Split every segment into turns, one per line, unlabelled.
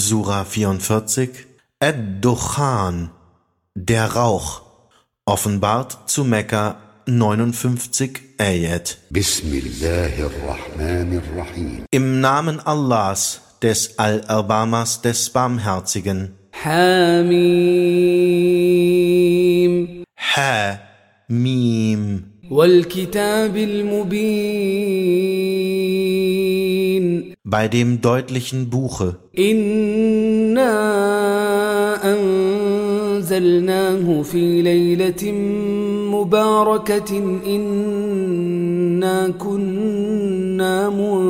Sura 44, Ad-Dukhan, der Rauch, offenbart zu Mekka 59 Ayat.
Bismillahirrahmanirrahim.
Im Namen Allahs, des Allerbarmers, des Barmherzigen.
حاميم
Ha-Mim.
والكتاب المبين
Bei dem deutlichen Buche.
إنا أنزلناه في ليلة مباركة إنا كنا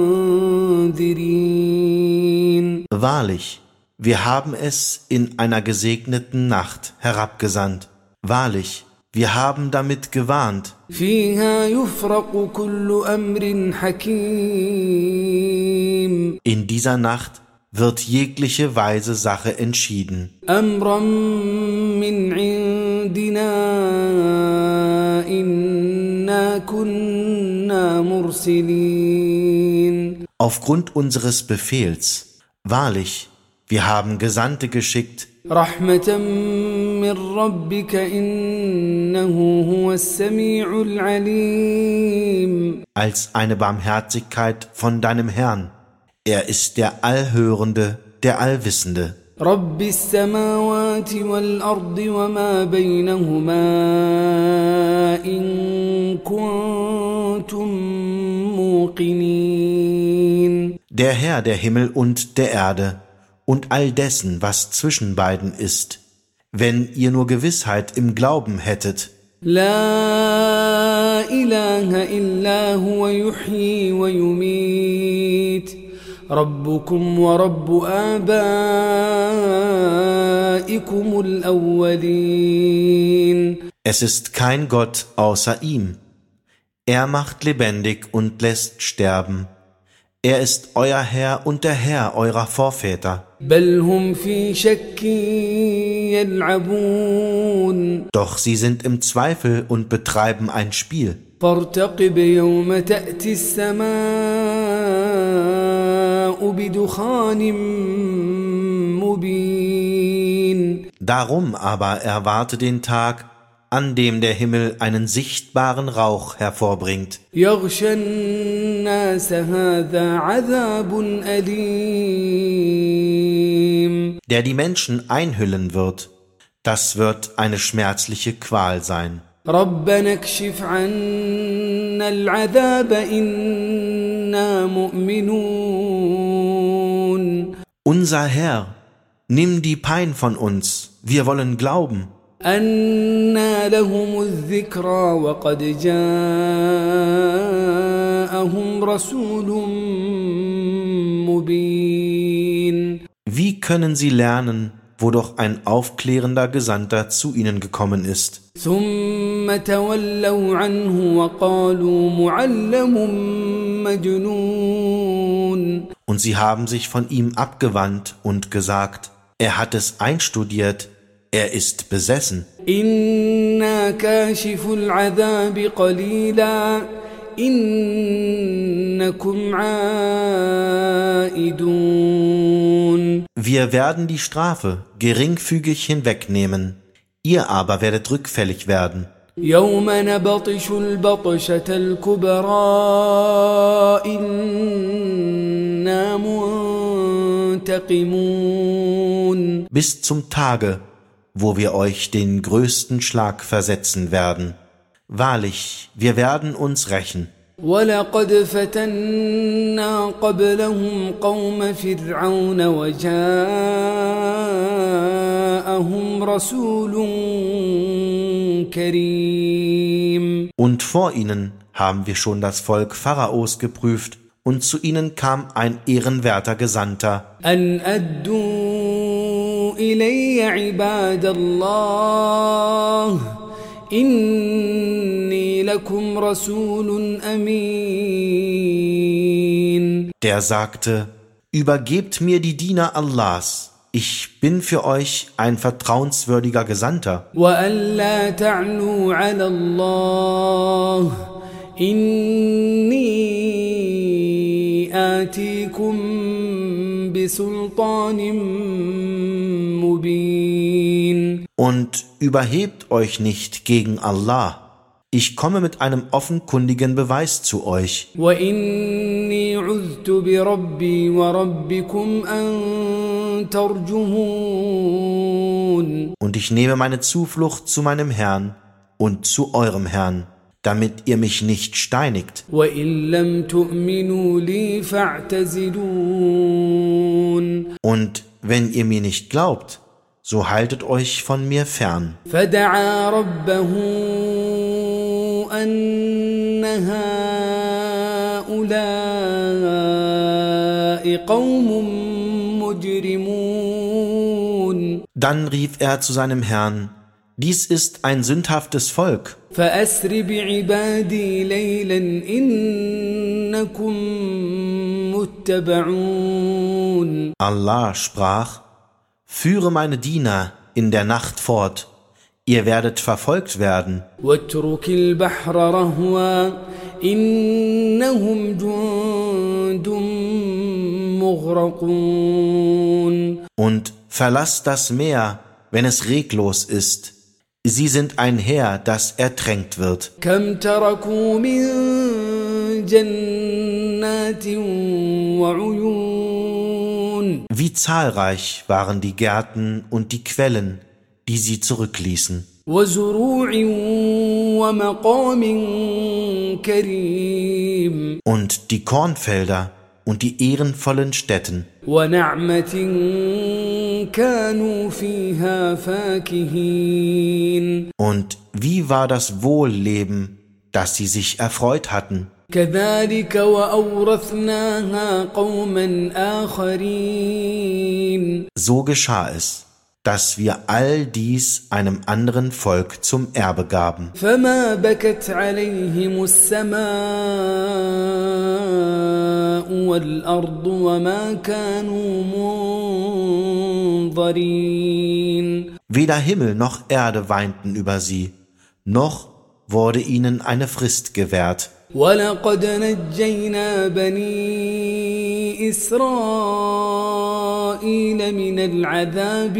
منذرين.
Wahrlich, wir haben es in einer gesegneten Nacht herabgesandt. Wahrlich, wir haben damit gewarnt.
فيها يفرق كل أمر حكيم
In dieser Nacht wird jegliche weise Sache entschieden.
أمرا من عندنا إنا كنا مرسلين.
Aufgrund unseres Befehls, wahrlich, wir haben Gesandte geschickt,
رحمة من ربك إنه هو السميع العليم.
als eine Barmherzigkeit von deinem Herrn. Er ist der Allhörende, der Allwissende.
رب السماوات والأرض وما بينهما إن كنتم موقنين.
Der Herr der Himmel und der Erde und all dessen, was zwischen beiden ist, wenn ihr nur Gewissheit im Glauben hättet.
لا إله إلا هو يحيي ويميت ربكم ورب آبائكم الأولين.
Es ist kein Gott außer ihm. Er macht lebendig und lässt sterben. Er ist euer Herr und der Herr eurer Vorväter.
بل هم في شك يلعبون.
Doch sie sind im Zweifel und betreiben ein Spiel.
فارتقب يوم تأتي السماء بدخان مبين.
Darum aber erwarte den Tag, an dem der Himmel einen sichtbaren Rauch hervorbringt,
يغشى الناس هذا عذاب أليم.
der die Menschen einhüllen wird. Das wird eine schmerzliche Qual sein.
ربنا اكشف عنا العذاب إنا مؤمنون.
Unser Herr, nimm die Pein von uns, wir wollen glauben.
أنى لهم الذكرى وقد جاءهم رسول مبين.
Wie können sie lernen, wo doch ein aufklärender Gesandter zu ihnen gekommen ist?
ثم تولوا عنه وقالوا معلم مجنون.
Und sie haben sich von ihm abgewandt und gesagt, er hat es einstudiert, er ist besessen.
إنا كاشف العذاب قليلا إنكم عائدون.
Wir werden die Strafe geringfügig hinwegnehmen, ihr aber werdet rückfällig werden.
يوم نبطش البطشة الكبرى إنا منتقمون.
Bis zum Tage, wo wir euch den größten Schlag versetzen werden. Wahrlich, wir werden uns rächen.
ولقد فتنا قبلهم قوم فرعون وجاءهم رسول كريم.
Und vor ihnen haben wir schon das Volk Pharaos geprüft, und zu ihnen kam ein ehrenwerter Gesandter.
أن أدوا إلي عباد الله إني لكم رسول أمين.
Der sagte, übergebt mir die Diener Allahs, ich bin für euch ein vertrauenswürdiger Gesandter.
وأن لا تعلوا على الله إني آتيكم بسلطان مبين.
Und überhebt euch nicht gegen Allah. Ich komme mit einem offenkundigen Beweis zu euch.
وإني عذت بربي وربكم أن ترجمون.
Und ich nehme meine Zuflucht zu meinem Herrn und zu eurem Herrn, damit ihr mich nicht steinigt.
وإن لم تؤمنوا لي فاعتزلون.
Und wenn ihr mir nicht glaubt, so haltet euch von mir fern.
فدعا ربه أن هؤلاء قوم مجرمون.
Dann rief er zu seinem Herrn: Dies ist ein sündhaftes Volk.
فأسر بعبادي ليلا إنكم متبعون.
Allah sprach: Führe meine Diener in der Nacht fort, ihr werdet verfolgt werden.
واترك البحر رهوا إنهم جند مغرقون.
Und verlasst das Meer, wenn es reglos ist. Sie sind ein Heer, das ertränkt wird.
كم تركوا من جنات وعيون.
Wie zahlreich waren die Gärten und die Quellen, die sie zurückließen.
وزروع ومقام كريم.
Und die Kornfelder und die ehrenvollen Stätten.
ونعمة كانوا فيها فاكهين.
Und wie war das Wohlleben, das sie sich erfreut hatten.
كذلك وأورثناها قوما آخرين.
So geschah es, dass wir all dies einem anderen Volk zum Erbe gaben.
فما بكت عليهم السماء والأرض وما كانوا منظرين.
Weder Himmel noch Erde weinten über sie, noch wurde ihnen eine Frist gewährt.
ولقد نجينا بني إسرائيل من العذاب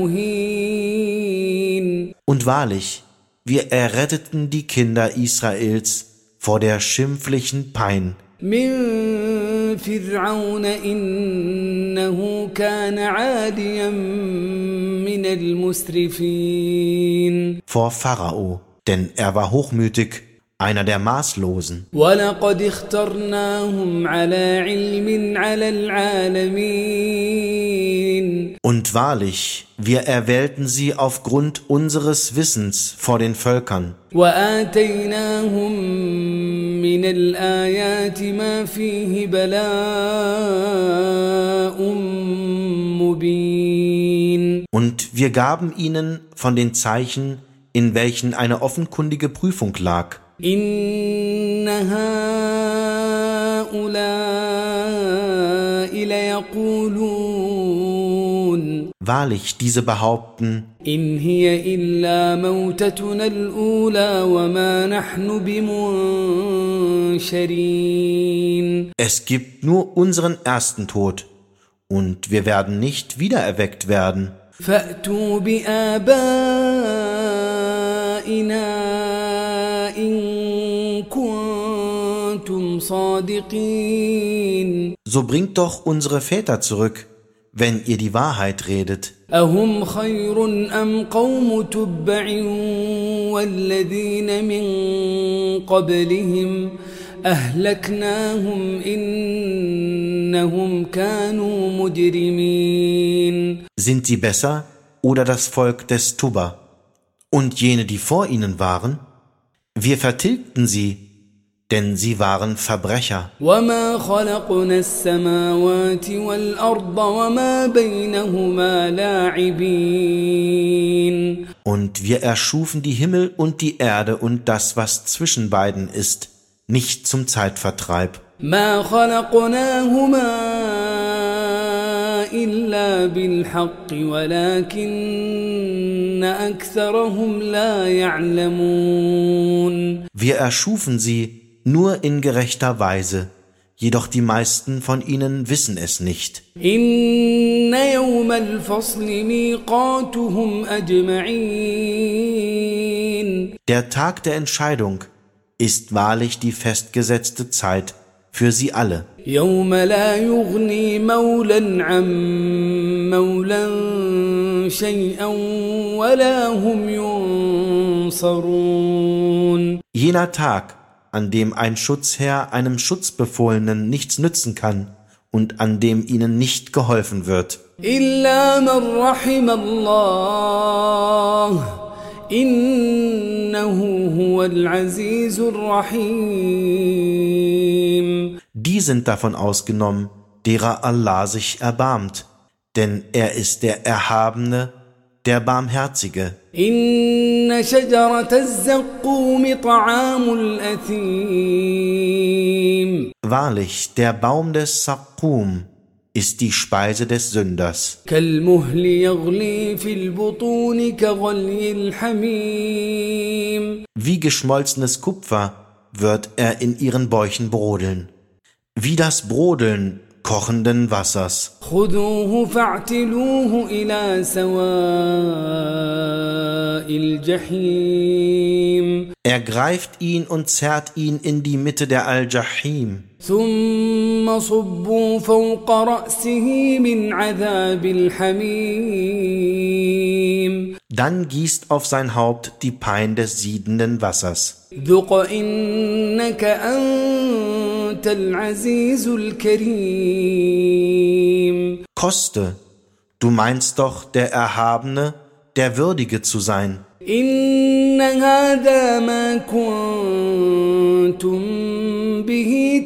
المهين.
Und wahrlich, wir erretteten die Kinder Israels vor der schimpflichen Pein.
من فرعون إنه كان عاليا من المسرفين.
Vor Pharao, denn er war hochmütig, einer der Maßlosen.
ولقد اخترناهم على علم على العالمين.
Und wahrlich, wir erwählten sie aufgrund unseres Wissens vor den Völkern.
وآتيناهم من الآيات ما فيه بلاء مبين.
Und wir gaben ihnen von den Zeichen, in welchen eine offenkundige Prüfung lag.
إن هؤلاء ليقولون.
Wahrlich, diese behaupten,
إن هي إلا موتتنا الأولى وما نحن بمنشرين.
es gibt nur unseren ersten Tod und wir werden nicht wiedererweckt werden.
فأتوا بآبائنا إن كنتم صادقين.
So bringt doch unsere Väter zurück, wenn ihr die Wahrheit redet.
أهم خير أم قوم تبع والذين من قبلهم أهلكناهم إنهم كانوا مجرمين.
Sind sie besser oder das Volk des Tuba? Und jene, die vor ihnen waren? Wir vertilgten sie, denn sie waren Verbrecher.
وما خلقنا السماوات والأرض وما بينهما لاعبين.
Und wir erschufen die Himmel und die Erde und das, was zwischen beiden ist, nicht zum Zeitvertreib.
ما خلقناهما إلا بالحق ولكن أكثرهم لا يعلمون.
Wir erschufen sie nur in gerechter Weise, jedoch die meisten von ihnen wissen es nicht.
إن يوم الفصل ميقاتهم أجمعين.
Der Tag der Entscheidung ist wahrlich die festgesetzte Zeit für sie alle.
يوم لا يغني مولا عن مولا شيئا ولا هم ينصرون.
Jener Tag, an dem ein Schutzherr einem Schutzbefohlenen nichts nützen kann und an dem ihnen nicht geholfen wird.
إلا من رحم الله إنه هو العزيز الرحيم.
Die sind davon ausgenommen, derer Allah sich erbarmt, denn er ist der Erhabene, der Barmherzige.
إن شجرة الزقوم طعام الأثيم.
Wahrlich, der Baum des Saqum ist die Speise des Sünders.
كالمهل يغلي في البطون كغلي الحميم.
Wie geschmolzenes Kupfer wird er in ihren Bäuchen brodeln, wie das Brodeln kochenden Wassers.
خذوه فاعتلوه إلى سواء الجحيم.
Ergreift ihn und zerrt ihn in die Mitte der Al-Jahim.
ثم صبوا فوق رأسه من عذاب الحميم.
Dann gießt auf sein Haupt die Pein des siedenden Wassers.
ذق إنك أنت العزيز الكريم.
Koste, du meinst doch der Erhabene, der Würdige zu sein.
إن هذا ما كنتم به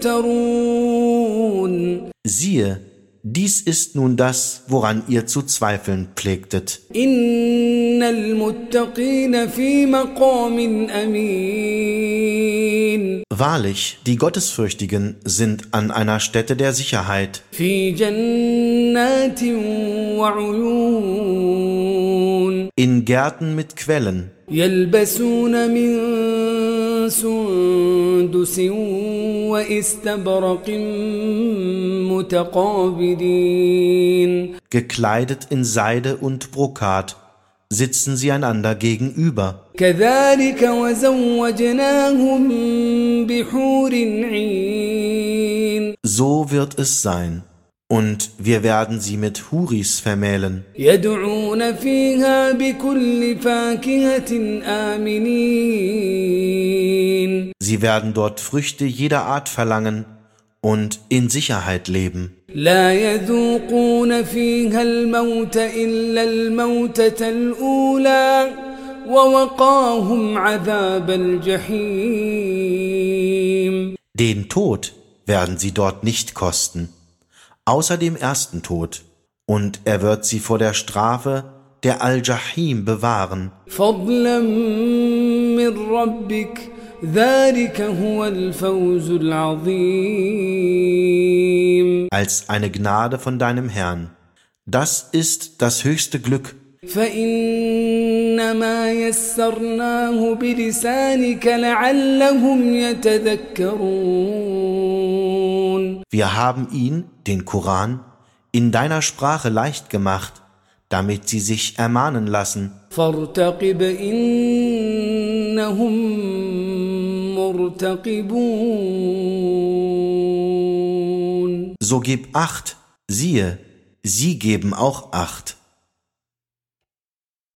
تمترون.
Siehe, dies ist nun das, woran ihr zu zweifeln pflegtet.
إن المتقين في مقام أمين.
Wahrlich, die Gottesfürchtigen sind an einer Stätte der Sicherheit,
في جنات وعيون.
in Gärten mit Quellen,
يلبسون من سندس واستبرق متقابلين.
gekleidet in Seide und Brokat, sitzen sie einander gegenüber.
كذلك وزوجناهم بحور عين.
So wird es sein. Und wir werden sie mit Huris vermählen.
يدعون فيها بكل فاكهة آمنين.
Sie werden dort Früchte jeder Art verlangen und in Sicherheit leben.
لا يذوقون فيها الموت إلا الموتة الأولى ووقاهم عذاب الجحيم.
Den Tod werden sie dort nicht kosten, außer dem ersten Tod, und er wird sie vor der Strafe der Al-Jahim bewahren.
فضلا من ربك ذلك هو الفوز العظيم.
Als eine Gnade von deinem Herrn. Das ist das höchste Glück.
فإنما يسرناه بلسانك لعلهم يتذكرون.
Wir haben ihn, den Koran, in deiner Sprache leicht gemacht, damit sie sich ermahnen lassen.
فارتقب إنهم مرتقبون.
So gib Acht, siehe, sie geben auch Acht.